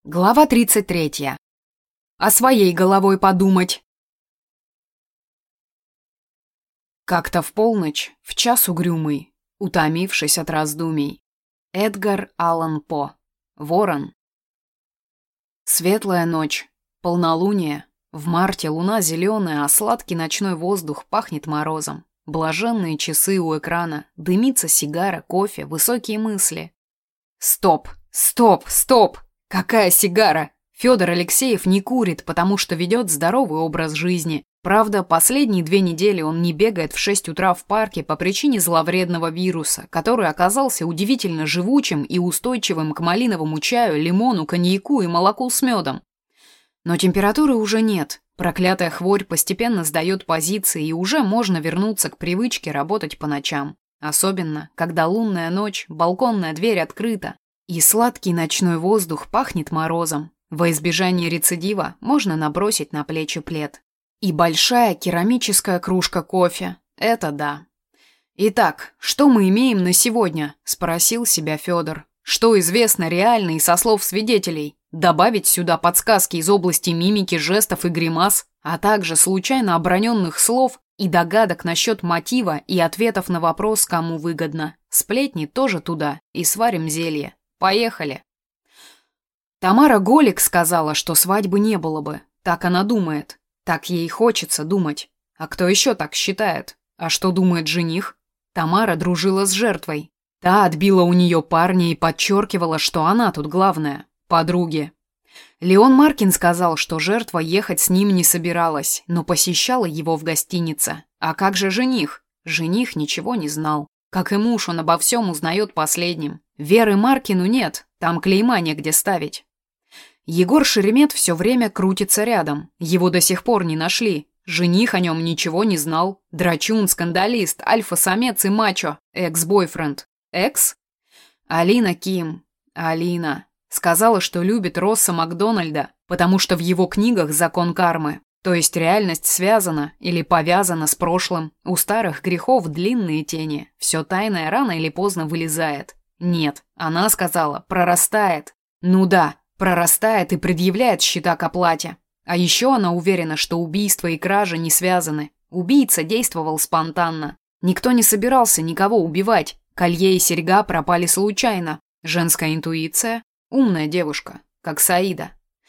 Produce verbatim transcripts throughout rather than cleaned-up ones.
Глава тридцать третья. О своей головой подумать. Как-то в полночь, в час угрюмый, утомившись от раздумий. Эдгар Аллан По. Ворон. Светлая ночь, полнолуние. В марте луна зеленая, а сладкий ночной воздух пахнет морозом. Блаженные часы у экрана, дымится сигара, кофе, высокие мысли. Стоп, стоп, стоп! Какая сигара? Федор Алексеев не курит, потому что ведет здоровый образ жизни. Правда, последние две недели он не бегает в шесть утра в парке по причине зловредного вируса, который оказался удивительно живучим и устойчивым к малиновому чаю, лимону, коньяку и молоку с медом. Но температуры уже нет. Проклятая хворь постепенно сдает позиции, и уже можно вернуться к привычке работать по ночам. Особенно, когда лунная ночь, балконная дверь открыта, и сладкий ночной воздух пахнет морозом. Во избежание рецидива можно набросить на плечи плед. И большая керамическая кружка кофе. Это да. «Итак, что мы имеем на сегодня?» – спросил себя Федор. «Что известно реально и со слов свидетелей? Добавить сюда подсказки из области мимики, жестов и гримас, а также случайно оброненных слов и догадок насчет мотива и ответов на вопрос, кому выгодно. Сплетни тоже туда, и сварим зелье. Поехали». Тамара Голик сказала, что свадьбы не было бы. Так она думает. Так ей хочется думать. А кто еще так считает? А что думает жених? Тамара дружила с жертвой. Та отбила у нее парня и подчеркивала, что она тут главная. Подруги. Леон Маркин сказал, что жертва ехать с ним не собиралась, но посещала его в гостинице. А как же жених? Жених ничего не знал. Как и муж, он обо всем узнает последним. Веры Маркину нет, там клейма негде ставить. Егор Шеремет все время крутится рядом. Его до сих пор не нашли. Жених о нем ничего не знал. Драчун, скандалист, альфа-самец и мачо. Экс-бойфренд. Экс? Алина Ким. Алина. Сказала, что любит Росса Макдональда, потому что в его книгах закон кармы. То есть реальность связана или повязана с прошлым. У старых грехов длинные тени. Все тайное рано или поздно вылезает. Нет, она сказала, прорастает. Ну да, прорастает и предъявляет счета к оплате. А еще она уверена, что убийство и кража не связаны. Убийца действовал спонтанно. Никто не собирался никого убивать. Колье и серьга пропали случайно. Женская интуиция. Умная девушка, как Саида.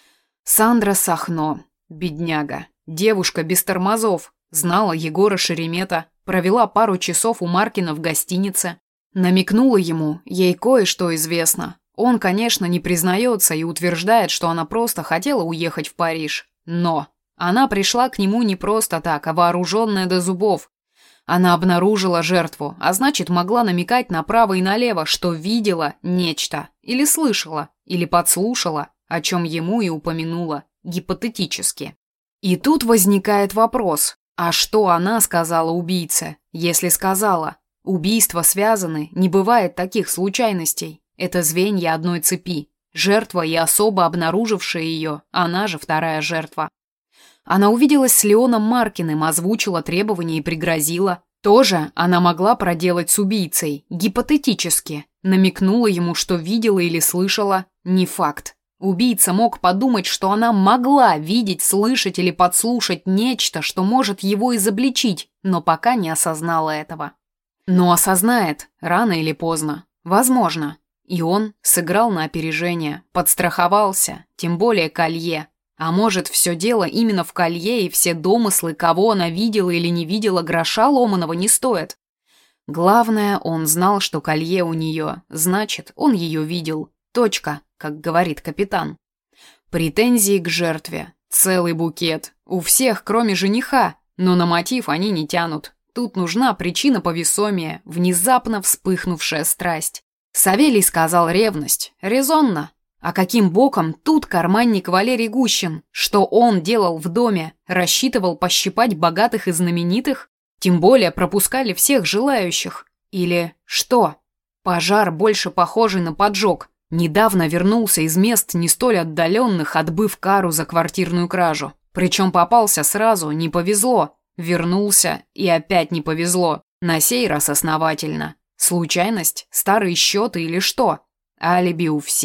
Сандра Сахно. Бедняга. Девушка без тормозов. Знала Егора Шеремета. Провела пару часов у Маркина в гостинице. Намекнула ему, ей кое-что известно. Он, конечно, не признается и утверждает, что она просто хотела уехать в Париж. Но она пришла к нему не просто так, а вооруженная до зубов. Она обнаружила жертву, а значит, могла намекать направо и налево, что видела нечто, или слышала, или подслушала, о чем ему и упомянула, гипотетически. И тут возникает вопрос, а что она сказала убийце, если сказала? Убийства связаны, не бывает таких случайностей. Это звенья одной цепи. Жертва и особо обнаружившая ее, она же вторая жертва. Она увиделась с Леоном Маркиным, озвучила требования и пригрозила. Тоже она могла проделать с убийцей, гипотетически. Намекнула ему, что видела или слышала, не факт. Убийца мог подумать, что она могла видеть, слышать или подслушать нечто, что может его изобличить, но пока не осознала этого. Но осознает, рано или поздно. Возможно. И он сыграл на опережение, подстраховался, тем более колье. А может, все дело именно в колье, и все домыслы, кого она видела или не видела, гроша ломаного не стоят. Главное, он знал, что колье у нее, значит, он ее видел. Точка, как говорит капитан. Претензии к жертве. Целый букет. У всех, кроме жениха. Но на мотив они не тянут. Тут нужна причина повесомее, внезапно вспыхнувшая страсть. Савелий сказал ревность. Резонно. А каким боком тут карманник Валерий Гущин? Что он делал в доме? Рассчитывал пощипать богатых и знаменитых? Тем более пропускали всех желающих. Или что? Пожар, больше похожий на поджог. Недавно вернулся из мест не столь отдаленных, отбыв кару за квартирную кражу. Причем попался сразу, не повезло. Вернулся, и опять не повезло. На сей раз основательно. Случайность? Старые счеты или что? Алиби у всех.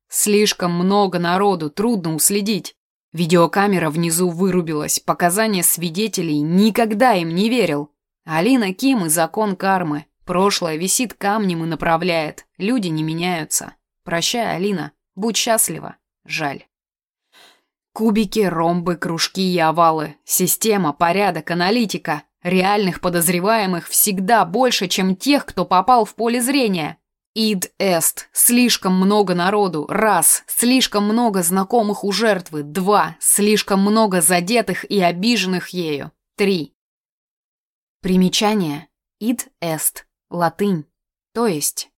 Слишком много народу, трудно уследить. Видеокамера внизу вырубилась, показания свидетелей, никогда им не верил. Алина Ким и закон кармы. Прошлое висит камнем и направляет. Люди не меняются. Прощай, Алина. Будь счастлива. Жаль. Кубики, ромбы, кружки и овалы. Система, порядок, аналитика. Реальных подозреваемых всегда больше, чем тех, кто попал в поле зрения. Ид эст. Слишком много народу. Раз. Слишком много знакомых у жертвы. Два. Слишком много задетых и обиженных ею. Три. Примечание. Ид эст. Латынь. То есть.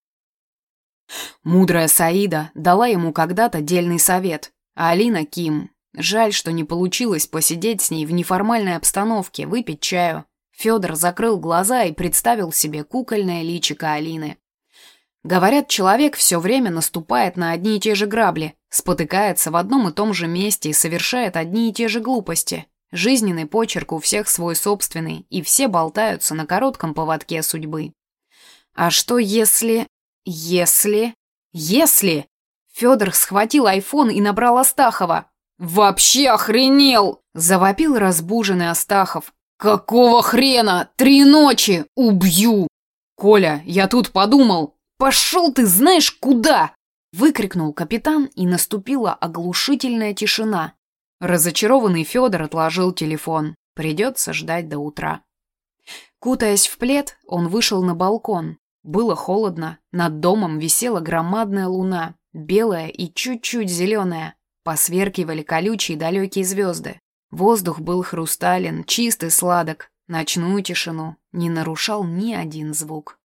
Мудрая Саида дала ему когда-то дельный совет. А Алина Ким. Жаль, что не получилось посидеть с ней в неформальной обстановке, выпить чаю. Федор закрыл глаза и представил себе кукольное личико Алины. Говорят, человек все время наступает на одни и те же грабли, спотыкается в одном и том же месте и совершает одни и те же глупости. Жизненный почерк у всех свой собственный, и все болтаются на коротком поводке судьбы. А что если... если... если... Федор схватил айфон и набрал Астахова. «Вообще охренел!» – завопил разбуженный Астахов. «Какого хрена? Три ночи! Убью!» «Коля, я тут подумал!» «Пошел ты знаешь куда!» – выкрикнул капитан, и наступила оглушительная тишина. Разочарованный Федор отложил телефон. Придется ждать до утра. Кутаясь в плед, он вышел на балкон. Было холодно, над домом висела громадная луна, белая и чуть-чуть зеленая. Посверкивали колючие далекие звезды. Воздух был хрустален, чист и сладок. Ночную тишину не нарушал ни один звук.